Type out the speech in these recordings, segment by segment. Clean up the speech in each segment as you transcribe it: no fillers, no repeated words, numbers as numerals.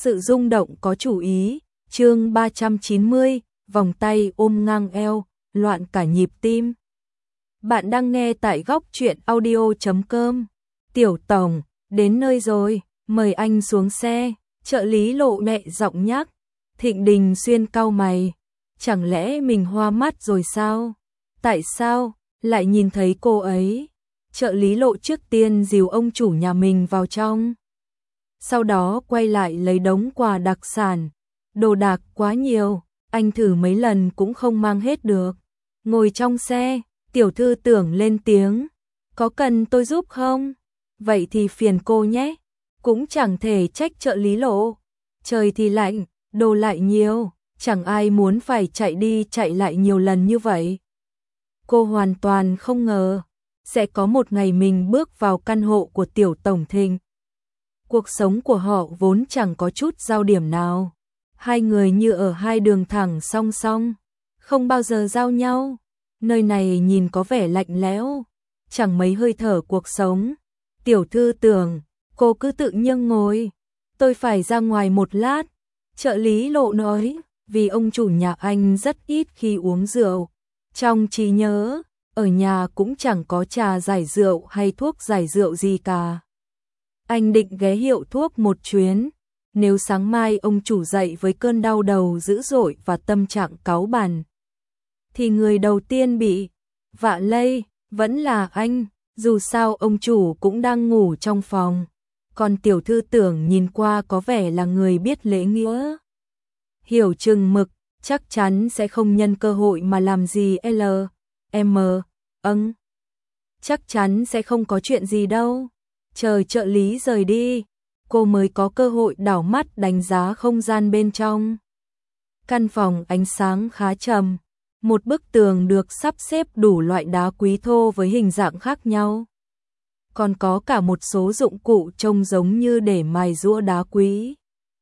sự rung động có chủ ý, chương 390, vòng tay ôm ngang eo, loạn cả nhịp tim. Bạn đang nghe tại góc truyện audio.com. Tiểu tổng, đến nơi rồi, mời anh xuống xe, trợ lý Lộ mẹ giọng nhắc. Thịnh Đình Xuyên cau mày, chẳng lẽ mình hoa mắt rồi sao? Tại sao lại nhìn thấy cô ấy? Trợ lý Lộ trước tiên dìu ông chủ nhà mình vào trong. Sau đó quay lại lấy đống quà đặc sản. Đồ đạc quá nhiều, anh thử mấy lần cũng không mang hết được. Ngồi trong xe, tiểu thư Tưởng lên tiếng. Có cần tôi giúp không? Vậy thì phiền cô nhé. Cũng chẳng thể trách trợ lý Lộ. Trời thì lạnh, đồ lại nhiều, chẳng ai muốn phải chạy đi chạy lại nhiều lần như vậy. Cô hoàn toàn không ngờ sẽ có một ngày mình bước vào căn hộ của tiểu tổng Thịnh. Cuộc sống của họ vốn chẳng có chút giao điểm nào. Hai người như ở hai đường thẳng song song, không bao giờ giao nhau. Nơi này nhìn có vẻ lạnh lẽo, chẳng mấy hơi thở cuộc sống. Tiểu thư Tưởng, cô cứ tự nhiên ngồi, tôi phải ra ngoài một lát. Trợ lý Lộ nói, vì ông chủ nhà anh rất ít khi uống rượu. Trong trí nhớ, ở nhà cũng chẳng có trà giải rượu hay thuốc giải rượu gì cả. Anh định ghé hiệu thuốc một chuyến. Nếu sáng mai ông chủ dậy với cơn đau đầu dữ dội và tâm trạng cáu bẳn, thì người đầu tiên bị vạ lây vẫn là anh. Dù sao ông chủ cũng đang ngủ trong phòng. Còn tiểu thư Tưởng nhìn qua có vẻ là người biết lễ nghĩa, hiểu chừng mực, chắc chắn sẽ không nhân cơ hội mà làm gì chắc chắn sẽ không có chuyện gì đâu. Chờ trợ lý rời đi, cô mới có cơ hội đảo mắt đánh giá không gian bên trong. Căn phòng ánh sáng khá trầm, một bức tường được sắp xếp đủ loại đá quý thô với hình dạng khác nhau. Còn có cả một số dụng cụ trông giống như để mài giũa đá quý.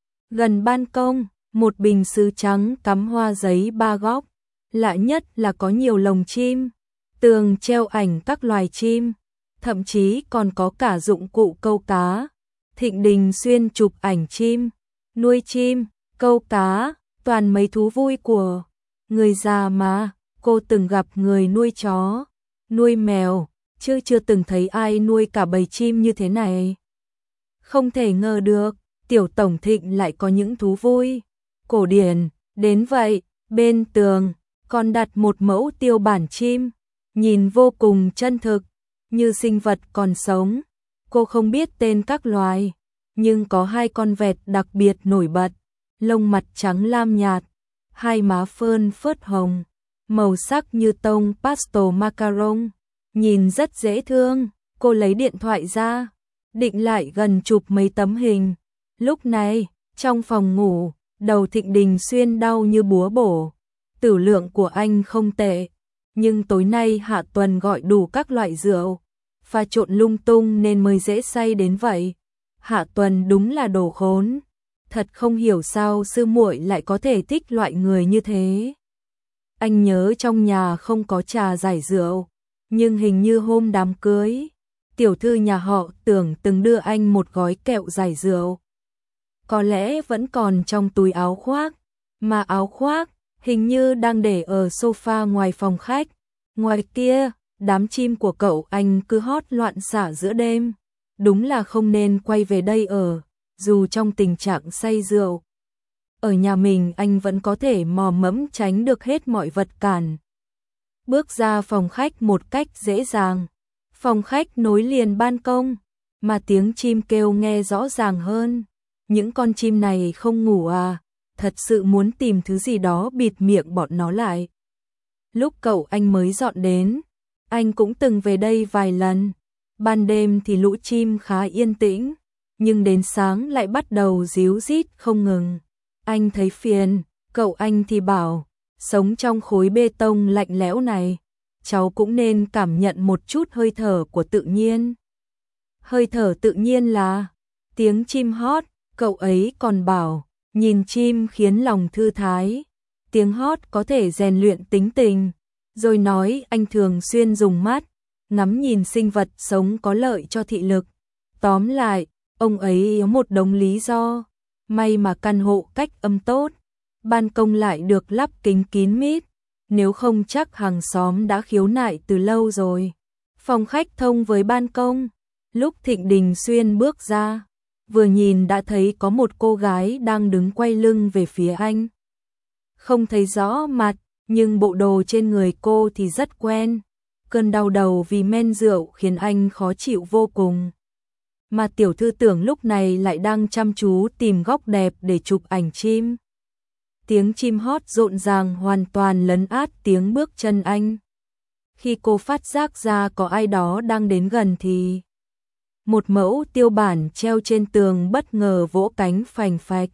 Gần ban công, một bình sứ trắng cắm hoa giấy ba góc. Lạ nhất là có nhiều lồng chim, tường treo ảnh các loài chim, thậm chí còn có cả dụng cụ câu cá. Thịnh Đình Xuyên chụp ảnh chim, nuôi chim, câu cá, toàn mấy thú vui của người già mà. Cô từng gặp người nuôi chó, nuôi mèo, chứ chưa từng thấy ai nuôi cả bầy chim như thế này. Không thể ngờ được, tiểu tổng Thịnh lại có những thú vui cổ điển đến vậy. Bên tường còn đặt một mẫu tiêu bản chim, nhìn vô cùng chân thực, như sinh vật còn sống. Cô không biết tên các loài, nhưng có hai con vẹt đặc biệt nổi bật, lông mặt trắng lam nhạt, hai má phơn phớt hồng, màu sắc như tông pastel macaron, nhìn rất dễ thương. Cô lấy điện thoại ra, định lại gần chụp mấy tấm hình. Lúc này, trong phòng ngủ, đầu Thịnh Đình Xuyên đau như búa bổ. Tử lượng của anh không tệ, nhưng tối nay Hạ Tuần gọi đủ các loại rượu, pha trộn lung tung nên mới dễ say đến vậy. Hạ Tuần đúng là đồ khốn, thật không hiểu sao sư muội lại có thể thích loại người như thế. Anh nhớ trong nhà không có trà giải rượu, nhưng hình như hôm đám cưới, tiểu thư nhà họ Tưởng từng đưa anh một gói kẹo giải rượu. Có lẽ vẫn còn trong túi áo khoác, mà áo khoác hình như đang để ở sofa ngoài phòng khách. Ngoài kia, đám chim của cậu anh cứ hót loạn xả giữa đêm. Đúng là không nên quay về đây ở, dù trong tình trạng say rượu. Ở nhà mình anh vẫn có thể mò mẫm tránh được hết mọi vật cản. Bước ra phòng khách một cách dễ dàng. Phòng khách nối liền ban công, mà tiếng chim kêu nghe rõ ràng hơn. Những con chim này không ngủ à, thật sự muốn tìm thứ gì đó bịt miệng bọn nó lại. Lúc cậu anh mới dọn đến, anh cũng từng về đây vài lần. Ban đêm thì lũ chim khá yên tĩnh, nhưng đến sáng lại bắt đầu ríu rít không ngừng. Anh thấy phiền, cậu anh thì bảo, sống trong khối bê tông lạnh lẽo này, cháu cũng nên cảm nhận một chút hơi thở của tự nhiên. Hơi thở tự nhiên là tiếng chim hót, cậu ấy còn bảo, nhìn chim khiến lòng thư thái. Tiếng hót có thể rèn luyện tính tình. Rồi nói anh thường xuyên dùng mắt ngắm nhìn sinh vật sống có lợi cho thị lực. Tóm lại, ông ấy có một đống lý do May mà căn hộ cách âm tốt, ban công lại được lắp kính kín mít, nếu không chắc hàng xóm đã khiếu nại từ lâu rồi. Phòng khách thông với ban công, lúc Thịnh Đình Xuyên bước ra, vừa nhìn đã thấy có một cô gái đang đứng quay lưng về phía anh. Không thấy rõ mặt, nhưng bộ đồ trên người cô thì rất quen. Cơn đau đầu vì men rượu khiến anh khó chịu vô cùng. Mà tiểu thư tưởng lúc này lại đang chăm chú tìm góc đẹp để chụp ảnh chim. Tiếng chim hót rộn ràng hoàn toàn lấn át tiếng bước chân anh. Khi cô phát giác ra có ai đó đang đến gần thì một mẫu tiêu bản treo trên tường bất ngờ vỗ cánh phành phạch.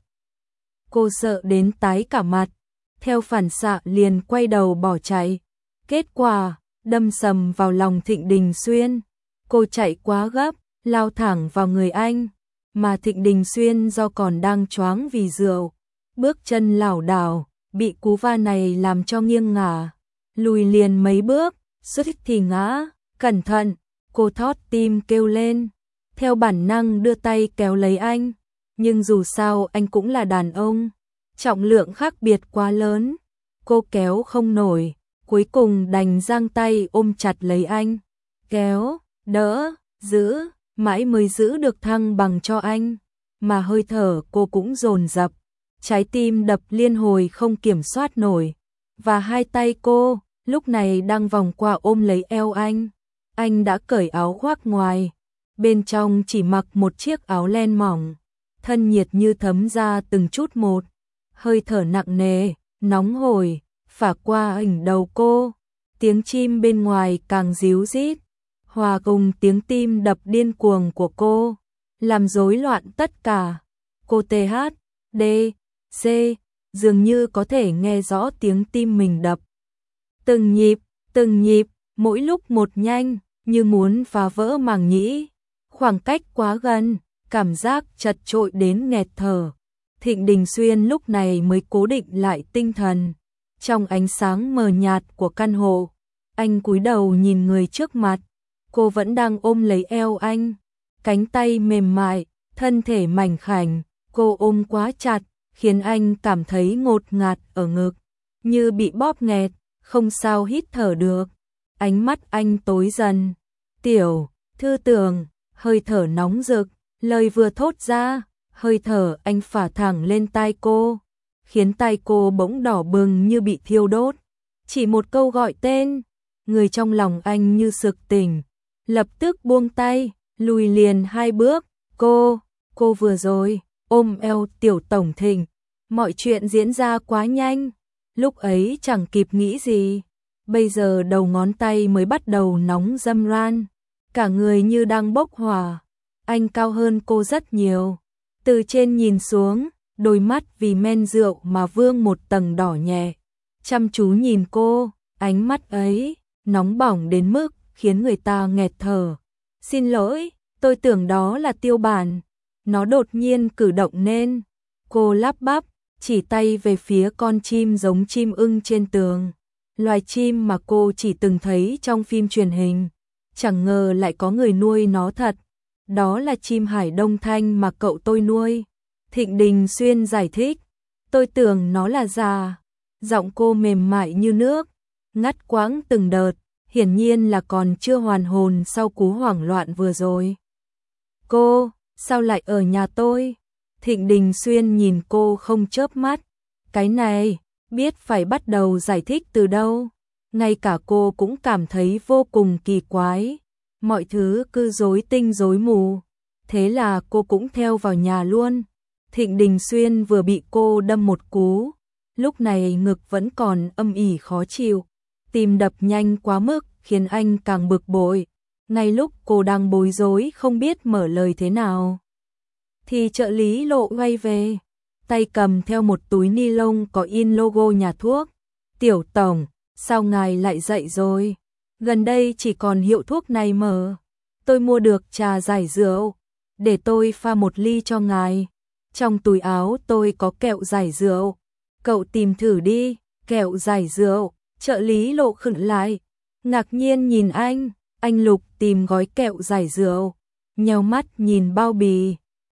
Cô sợ đến tái cả mặt, theo phản xạ liền quay đầu bỏ chạy. Kết quả, đâm sầm vào lòng Thịnh Đình Xuyên. Cô chạy quá gấp, lao thẳng vào người anh, mà Thịnh Đình Xuyên do còn đang choáng vì rượu, bước chân lảo đảo, bị cú va này làm cho nghiêng ngả, lùi liền mấy bước, suýt thì ngã. Cẩn thận, cô thót tim kêu lên, theo bản năng đưa tay kéo lấy anh, nhưng dù sao anh cũng là đàn ông, trọng lượng khác biệt quá lớn, cô kéo không nổi, cuối cùng đành giang tay ôm chặt lấy anh, kéo, đỡ, giữ, mãi mới giữ được thăng bằng cho anh, mà hơi thở cô cũng dồn dập, trái tim đập liên hồi không kiểm soát nổi, và hai tay cô lúc này đang vòng qua ôm lấy eo anh đã cởi áo khoác ngoài, bên trong chỉ mặc một chiếc áo len mỏng, thân nhiệt như thấm ra từng chút một, hơi thở nặng nề, nóng hổi, phả qua ảnh đầu cô, tiếng chim bên ngoài càng ríu rít, hòa cùng tiếng tim đập điên cuồng của cô, làm rối loạn tất cả. Cô TH, D, C, dường như có thể nghe rõ tiếng tim mình đập. Từng nhịp, mỗi lúc một nhanh, như muốn phá vỡ màng nhĩ. Khoảng cách quá gần, cảm giác chật chội đến nghẹt thở. Thịnh Đình Xuyên lúc này mới cố định lại tinh thần. Trong ánh sáng mờ nhạt của căn hộ, anh cúi đầu nhìn người trước mặt. Cô vẫn đang ôm lấy eo anh, cánh tay mềm mại, thân thể mảnh khảnh, cô ôm quá chặt, khiến anh cảm thấy ngột ngạt ở ngực, như bị bóp nghẹt, không sao hít thở được. Ánh mắt anh tối dần. Tiểu thư tưởng, hơi thở nóng rực, lời vừa thốt ra, hơi thở anh phả thẳng lên tai cô, khiến tai cô bỗng đỏ bừng như bị thiêu đốt. Chỉ một câu gọi tên, người trong lòng anh như sực tỉnh, lập tức buông tay, lùi liền hai bước. Cô vừa rồi ôm eo Tiểu tổng Thịnh, mọi chuyện diễn ra quá nhanh, lúc ấy chẳng kịp nghĩ gì, bây giờ đầu ngón tay mới bắt đầu nóng râm ran, cả người như đang bốc hỏa. Anh cao hơn cô rất nhiều, từ trên nhìn xuống, đôi mắt vì men rượu mà vương một tầng đỏ nhẹ, chăm chú nhìn cô, ánh mắt ấy nóng bỏng đến mức khiến người ta nghẹt thở. Xin lỗi, tôi tưởng đó là tiêu bản. Nó đột nhiên cử động nên, cô lắp bắp, chỉ tay về phía con chim giống chim ưng trên tường. Loài chim mà cô chỉ từng thấy trong phim truyền hình, chẳng ngờ lại có người nuôi nó thật. Đó là chim Hải Đông Thanh mà cậu tôi nuôi. Thịnh Đình Xuyên giải thích, tôi tưởng nó là già. Giọng cô mềm mại như nước, ngắt quãng từng đợt, hiển nhiên là còn chưa hoàn hồn sau cú hoảng loạn vừa rồi. Cô, sao lại ở nhà tôi? Thịnh Đình Xuyên nhìn cô không chớp mắt. Cái này, biết phải bắt đầu giải thích từ đâu. Ngay cả cô cũng cảm thấy vô cùng kỳ quái. Mọi thứ cứ rối tinh rối mù. Thế là cô cũng theo vào nhà luôn. Thịnh Đình Xuyên vừa bị cô đâm một cú. Lúc này ngực vẫn còn âm ỉ khó chịu. Tim đập nhanh quá mức khiến anh càng bực bội. Ngay lúc cô đang bối rối không biết mở lời thế nào, thì trợ lý Lộ quay về, tay cầm theo một túi ni lông có in logo nhà thuốc. Tiểu tổng, sao ngài lại dậy rồi? Gần đây chỉ còn hiệu thuốc này mở. Tôi mua được trà giải rượu, để tôi pha một ly cho ngài. Trong túi áo tôi có kẹo giải rượu. Cậu tìm thử đi. Kẹo giải rượu. Trợ lý Lộ khựng lại, ngạc nhiên nhìn anh lục tìm gói kẹo giải rượu, nheo mắt nhìn bao bì,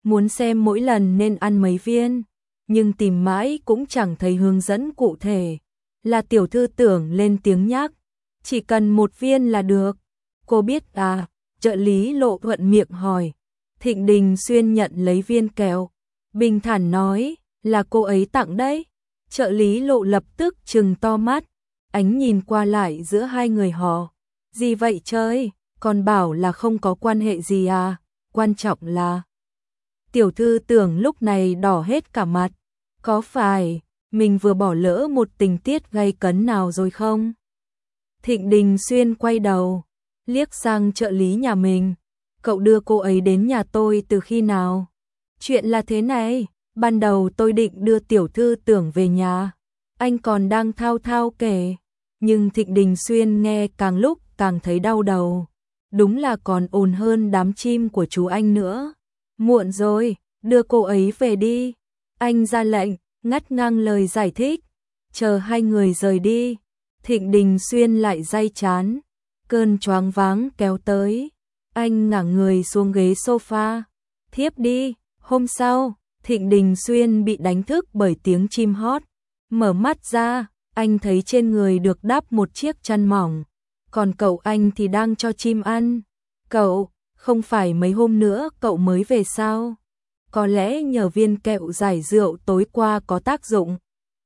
muốn xem mỗi lần nên ăn mấy viên, nhưng tìm mãi cũng chẳng thấy hướng dẫn cụ thể. Là tiểu thư Tưởng lên tiếng nhắc, chỉ cần 1 viên là được. Cô biết à? Trợ lý Lộ thuận miệng hỏi. Thịnh Đình Xuyên nhận lấy viên kẹo, bình thản nói, là cô ấy tặng đấy. Trợ lý Lộ lập tức trừng to mắt, ánh nhìn qua lại giữa hai người họ. Gì vậy trời, còn bảo là không có quan hệ gì à, quan trọng là... Tiểu thư Tưởng lúc này đỏ hết cả mặt, có phải mình vừa bỏ lỡ một tình tiết gay cấn nào rồi không? Thịnh Đình Xuyên quay đầu, liếc sang trợ lý nhà mình. Cậu đưa cô ấy đến nhà tôi từ khi nào? Chuyện là thế này, ban đầu tôi định đưa tiểu thư Tưởng về nhà. Anh còn đang thao thao kể, nhưng Thịnh Đình Xuyên nghe càng lúc càng thấy đau đầu. Đúng là còn ồn hơn đám chim của chú anh nữa. Muộn rồi, đưa cô ấy về đi. Anh ra lệnh, ngắt ngang lời giải thích. Chờ hai người rời đi, Thịnh Đình Xuyên lại day chán. Cơn choáng váng kéo tới. Anh ngả người xuống ghế sofa. Thiếp đi. Hôm sau, Thịnh Đình Xuyên bị đánh thức bởi tiếng chim hót. Mở mắt ra, anh thấy trên người được đắp một chiếc chăn mỏng. Còn cậu anh thì đang cho chim ăn. Cậu, không phải mấy hôm nữa cậu mới về sao? Có lẽ nhờ viên kẹo giải rượu tối qua có tác dụng.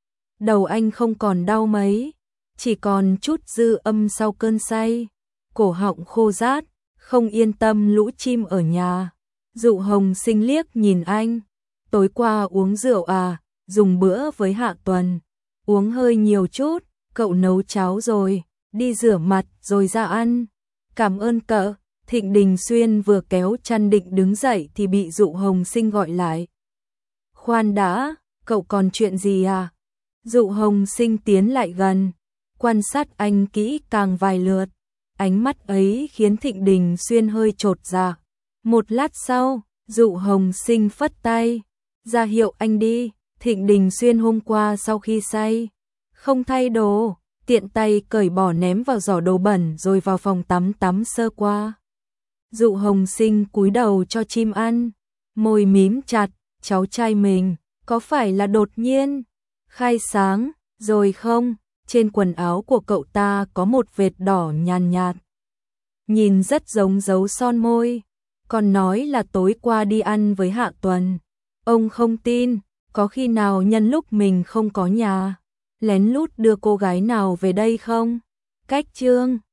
Đầu anh không còn đau mấy, chỉ còn chút dư âm sau cơn say. Cổ họng khô rát, không yên tâm lũ chim ở nhà. Dụ Hồng Sinh liếc nhìn anh. Tối qua uống rượu à, dùng bữa với Hạ Tuần. Uống hơi nhiều chút, cậu nấu cháo rồi, đi rửa mặt rồi ra ăn. Cảm ơn cậu. Thịnh Đình Xuyên vừa kéo chăn định đứng dậy thì bị Dụ Hồng Sinh gọi lại. Khoan đã, cậu còn chuyện gì à? Dụ Hồng Sinh tiến lại gần, quan sát anh kỹ càng vài lượt. Ánh mắt ấy khiến Thịnh Đình Xuyên hơi chột dạ. Một lát sau, Dụ Hồng Sinh phất tay, ra hiệu anh đi. Thịnh Đình Xuyên hôm qua sau khi say, không thay đồ, tiện tay cởi bỏ ném vào giỏ đồ bẩn rồi vào phòng tắm tắm sơ qua. Dụ Hồng Sinh cúi đầu cho chim ăn, môi mím chặt, cháu trai mình, có phải là đột nhiên khai sáng rồi không? Trên quần áo của cậu ta có một vệt đỏ nhàn nhạt, nhìn rất giống dấu son môi, còn nói là tối qua đi ăn với Hạ Tuần. Ông không tin, có khi nào nhân lúc mình không có nhà, lén lút đưa cô gái nào về đây không? Cách chương